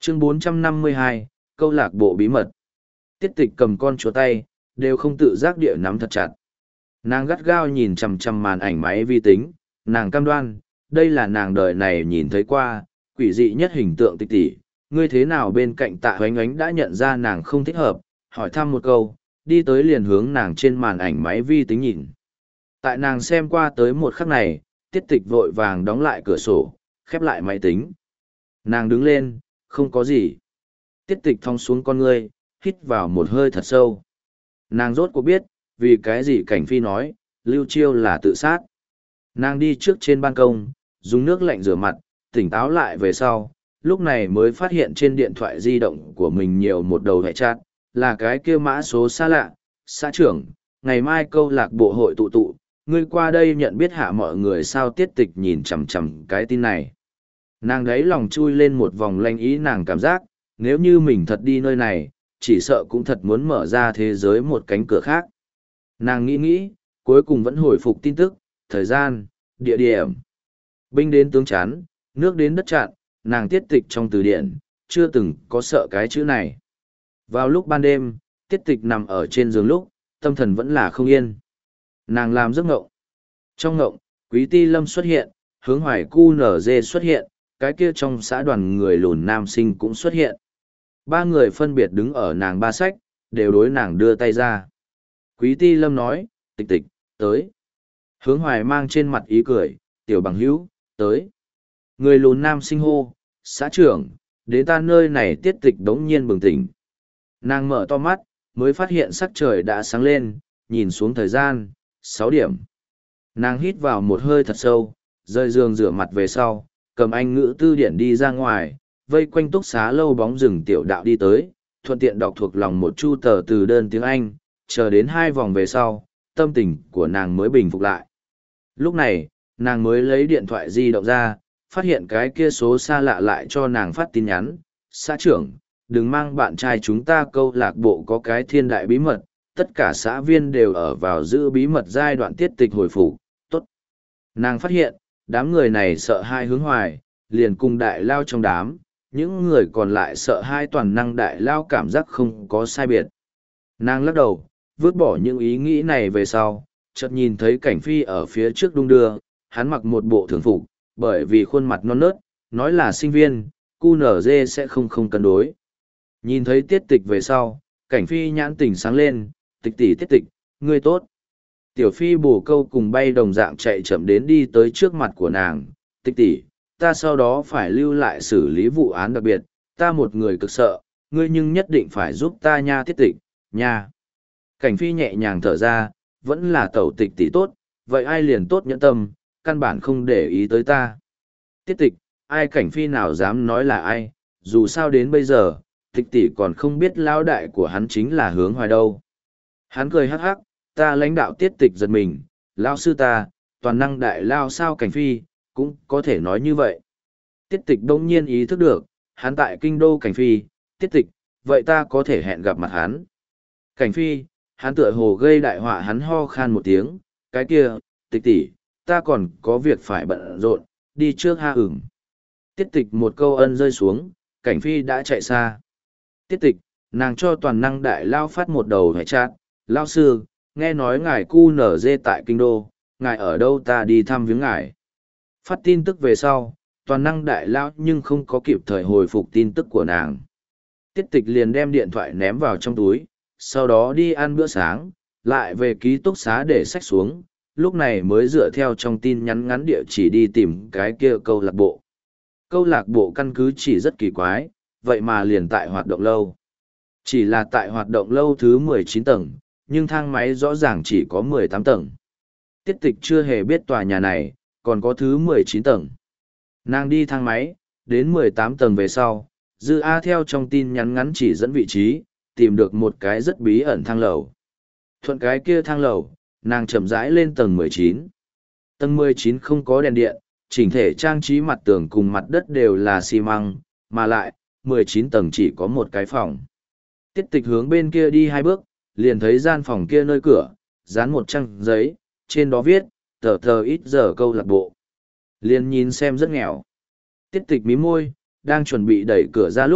Chương 452, câu lạc bộ bí mật. Tiết tịch cầm con chúa tay, đều không tự giác địa nắm thật chặt. Nàng gắt gao nhìn chằm chằm màn ảnh máy vi tính, nàng cam đoan, đây là nàng đời này nhìn thấy qua, quỷ dị nhất hình tượng tịch tỷ. Ngươi thế nào bên cạnh Tạ Hoánh Oánh đã nhận ra nàng không thích hợp, hỏi thăm một câu, đi tới liền hướng nàng trên màn ảnh máy vi tính nhìn. Tại nàng xem qua tới một khắc này, tiết tịch vội vàng đóng lại cửa sổ, khép lại máy tính. Nàng đứng lên, không có gì. Tiết tịch thong xuống con ngươi, hít vào một hơi thật sâu. Nàng rốt cuộc biết, vì cái gì Cảnh Phi nói, Lưu Chiêu là tự sát. Nàng đi trước trên ban công, dùng nước lạnh rửa mặt, tỉnh táo lại về sau, lúc này mới phát hiện trên điện thoại di động của mình nhiều một đầu hệ chat, là cái kia mã số xa lạ. Xã trưởng, ngày mai câu lạc bộ hội tụ, ngươi qua đây nhận biết hạ mọi người sao. Tiết tịch nhìn chằm chằm cái tin này. Nàng đấy lòng chui lên một vòng lanh ý, nàng cảm giác, nếu như mình thật đi nơi này, chỉ sợ cũng thật muốn mở ra thế giới một cánh cửa khác. Nàng nghĩ, cuối cùng vẫn hồi phục tin tức, thời gian, địa điểm. Binh đến tướng chắn, nước đến đất chặn, nàng tiết tịch trong từ điển, chưa từng có sợ cái chữ này. Vào lúc ban đêm, tiết tịch nằm ở trên giường lúc, tâm thần vẫn là không yên. Nàng làm giấc ngộng. Trong ngộng, Quý Ti Lâm xuất hiện, Hướng Hoài Cu Nở Dê xuất hiện, cái kia trong xã đoàn người lùn nam sinh cũng xuất hiện. Ba người phân biệt đứng ở nàng ba sách, đều đối nàng đưa tay ra. Quý Ti Lâm nói, tịch tịch, tới. Hướng Hoài mang trên mặt ý cười, tiểu bằng hữu, tới. Người lùn nam sinh hô, xã trưởng, đến ta nơi này. Tiết tịch đống nhiên bừng tỉnh. Nàng mở to mắt, mới phát hiện sắc trời đã sáng lên, nhìn xuống thời gian, 6 điểm. Nàng hít vào một hơi thật sâu, rời giường rửa mặt về sau, cầm Anh ngữ tư điển đi ra ngoài, vây quanh túc xá lâu bóng rừng tiểu đạo đi tới, thuận tiện đọc thuộc lòng một chu tờ từ đơn tiếng Anh, chờ đến 2 vòng về sau, tâm tình của nàng mới bình phục lại. Lúc này, nàng mới lấy điện thoại di động ra, phát hiện cái kia số xa lạ lại cho nàng phát tin nhắn, xã trưởng, đừng mang bạn trai chúng ta câu lạc bộ có cái thiên đại bí mật, tất cả xã viên đều ở vào giữ bí mật giai đoạn. Tiết tịch hồi phục, tốt. Nàng phát hiện, đám người này sợ hai Hướng Hoài, liền cùng đại lao trong đám, những người còn lại sợ hai toàn năng đại lao, cảm giác không có sai biệt. Nàng lắc đầu, vứt bỏ những ý nghĩ này về sau, chợt nhìn thấy Cảnh Phi ở phía trước đung đưa, hắn mặc một bộ thường phục, bởi vì khuôn mặt non nớt, nói là sinh viên, QNZ sẽ không cân đối. Nhìn thấy tiết tịch về sau, Cảnh Phi nhãn tỉnh sáng lên, tịch tỷ tiết tịch, ngươi tốt. Tiểu Phi bổ câu cùng bay đồng dạng chạy chậm đến đi tới trước mặt của nàng, tịch tỷ, ta sau đó phải lưu lại xử lý vụ án đặc biệt, ta một người cực sợ, ngươi nhưng nhất định phải giúp ta nha. Tiết tịch, nha. Cảnh Phi nhẹ nhàng thở ra, vẫn là tẩu tịch tỷ tốt, vậy ai liền tốt nhẫn tâm, căn bản không để ý tới ta. Tiết tịch, ai Cảnh Phi nào dám nói là ai, dù sao đến bây giờ, tịch tỷ còn không biết lão đại của hắn chính là Hướng Hoài đâu. Hắn cười hắc hắc, ta lãnh đạo. Tiết tịch giật mình, lao sư ta, toàn năng đại lao sao. Cảnh Phi, cũng có thể nói như vậy. Tiết tịch đông nhiên ý thức được, hắn tại kinh đô. Cảnh Phi, tiết tịch, vậy ta có thể hẹn gặp mặt hắn. Cảnh Phi, hắn tựa hồ gây đại họa. Hắn ho khan một tiếng, cái kia, tịch tỷ, ta còn có việc phải bận rộn, đi trước ha. Tiết tịch một câu ân rơi xuống, Cảnh Phi đã chạy xa. Tiết tịch, nàng cho toàn năng đại lao phát một đầu hệ chat, lao sư, nghe nói ngài QNZ tại kinh đô, ngài ở đâu ta đi thăm viếng ngài. Phát tin tức về sau, toàn năng đại lao nhưng không có kịp thời hồi phục tin tức của nàng. Tiết tịch liền đem điện thoại ném vào trong túi, sau đó đi ăn bữa sáng, lại về ký túc xá để xách xuống, lúc này mới dựa theo trong tin nhắn ngắn địa chỉ đi tìm cái kia câu lạc bộ. Câu lạc bộ căn cứ chỉ rất kỳ quái, vậy mà liền tại hoạt động lâu. Chỉ là tại hoạt động lâu thứ 19 tầng, nhưng thang máy rõ ràng chỉ có 18 tầng. Tiết tịch chưa hề biết tòa nhà này, còn có thứ 19 tầng. Nàng đi thang máy, đến 18 tầng về sau, Dư A theo trong tin nhắn ngắn chỉ dẫn vị trí, tìm được một cái rất bí ẩn thang lầu. Thuận cái kia thang lầu, nàng chậm rãi lên tầng 19. Tầng 19 không có đèn điện, chỉnh thể trang trí mặt tường cùng mặt đất đều là xi măng, mà lại, 19 tầng chỉ có một cái phòng. Tiết tịch hướng bên kia đi 2 bước, liền thấy gian phòng kia nơi cửa, dán một trang giấy, trên đó viết, tờ ít giờ câu lạc bộ. Liền nhìn xem rất nghèo. Tiết tịch mí môi, đang chuẩn bị đẩy cửa ra lúc,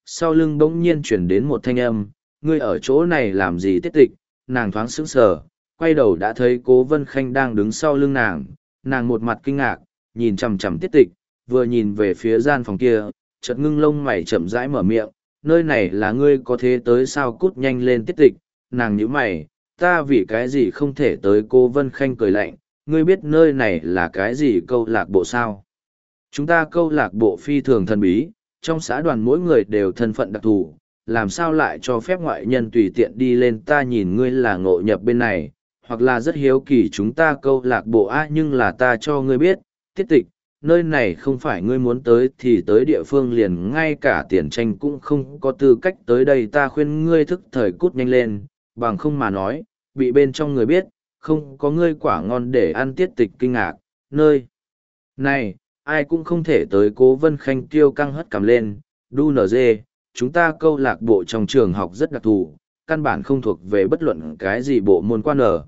sau lưng bỗng nhiên chuyển đến một thanh âm, ngươi ở chỗ này làm gì Tiết Tịch, nàng thoáng sững sờ, quay đầu đã thấy Cố Vân Khanh đang đứng sau lưng nàng một mặt kinh ngạc, nhìn chằm chằm Tiết Tịch, vừa nhìn về phía gian phòng kia, chợt ngưng lông mày chậm rãi mở miệng, nơi này là ngươi có thế tới sao, cút nhanh lên Tiết Tịch, nàng nhíu mày, ta vì cái gì không thể tới. Cố Vân Khanh cười lạnh, ngươi biết nơi này là cái gì câu lạc bộ sao? Chúng ta câu lạc bộ phi thường thần bí, trong xã đoàn mỗi người đều thân phận đặc thù, làm sao lại cho phép ngoại nhân tùy tiện đi lên. Ta nhìn ngươi là ngộ nhập bên này, hoặc là rất hiếu kỳ chúng ta câu lạc bộ nhưng là ta cho ngươi biết, Tiết Tịch, nơi này không phải ngươi muốn tới thì tới địa phương, liền ngay cả tiền tranh cũng không có tư cách tới đây. Ta khuyên ngươi thức thời cút nhanh lên, bằng không mà nói, bị bên trong người biết, không có ngươi quả ngon để ăn. Tiết Tịch kinh ngạc, nơi này, ai cũng không thể tới. Cố Vân Khanh tiêu căng hất cằm lên, đu nở dê, chúng ta câu lạc bộ trong trường học rất đặc thù, căn bản không thuộc về bất luận cái gì bộ môn quan ở.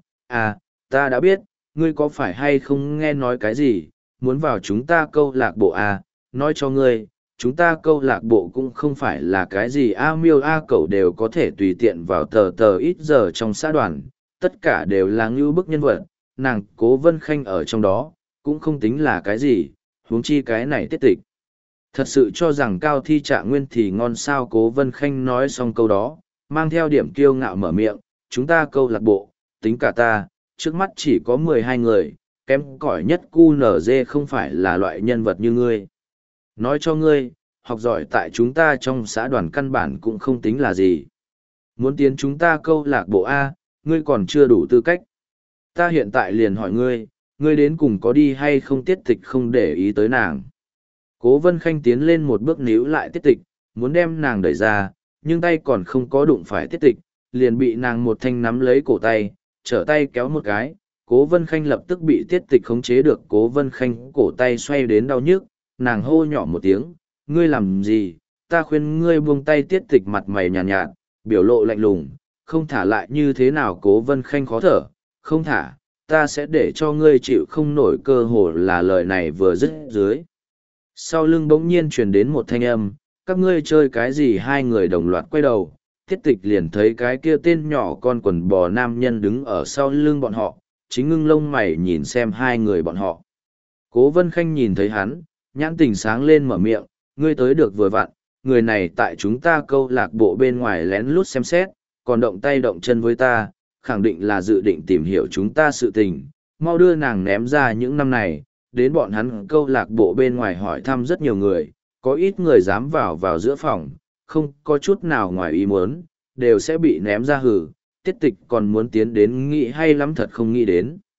Ta đã biết, ngươi có phải hay không nghe nói cái gì, muốn vào chúng ta câu lạc bộ nói cho ngươi, chúng ta câu lạc bộ cũng không phải là cái gì miêu cẩu đều có thể tùy tiện vào tờ ít giờ trong xã đoàn, tất cả đều là ngưu bức nhân vật, nàng Cố Vân Khanh ở trong đó, cũng không tính là cái gì, huống chi cái này Tiết Tịch. Thật sự cho rằng cao thi trạng nguyên thì ngon sao? Cố Vân Khanh nói xong câu đó, mang theo điểm kiêu ngạo mở miệng, chúng ta câu lạc bộ, tính cả ta, trước mắt chỉ có 12 người, kém cỏi nhất QNZ không phải là loại nhân vật như ngươi. Nói cho ngươi, học giỏi tại chúng ta trong xã đoàn căn bản cũng không tính là gì. Muốn tiến chúng ta câu lạc bộ ngươi còn chưa đủ tư cách. Ta hiện tại liền hỏi ngươi đến cùng có đi hay không? Tiết Tịch không để ý tới nàng. Cố Vân Khanh tiến lên một bước níu lại Tiết Tịch, muốn đem nàng đẩy ra, nhưng tay còn không có đụng phải Tiết Tịch, liền bị nàng một thanh nắm lấy cổ tay, trở tay kéo một cái. Cố Vân Khanh lập tức bị Tiết Tịch khống chế được. Cố Vân Khanh cổ tay xoay đến đau nhức, nàng hô nhỏ một tiếng, ngươi làm gì, ta khuyên ngươi buông tay. Tiết Tịch mặt mày nhàn nhạt, biểu lộ lạnh lùng, không thả lại như thế nào? Cố Vân Khanh khó thở, không thả, ta sẽ để cho ngươi chịu không nổi. Cơ hồ là lời này vừa dứt dưới, sau lưng bỗng nhiên truyền đến một thanh âm, các ngươi chơi cái gì? Hai người đồng loạt quay đầu, Tiết Tịch liền thấy cái kia tên nhỏ con quần bò nam nhân đứng ở sau lưng bọn họ, chính ngưng lông mày nhìn xem hai người bọn họ. Cố Vân Khanh nhìn thấy hắn, nhãn tình sáng lên mở miệng, ngươi tới được vừa vặn, người này tại chúng ta câu lạc bộ bên ngoài lén lút xem xét, còn động tay động chân với ta, khẳng định là dự định tìm hiểu chúng ta sự tình, mau đưa nàng ném ra. Những năm này, đến bọn hắn câu lạc bộ bên ngoài hỏi thăm rất nhiều người, có ít người dám vào giữa phòng, không có chút nào ngoài ý muốn, đều sẽ bị ném ra hử. Tiết Tịch còn muốn tiến đến, nghĩ hay lắm thật không nghĩ đến.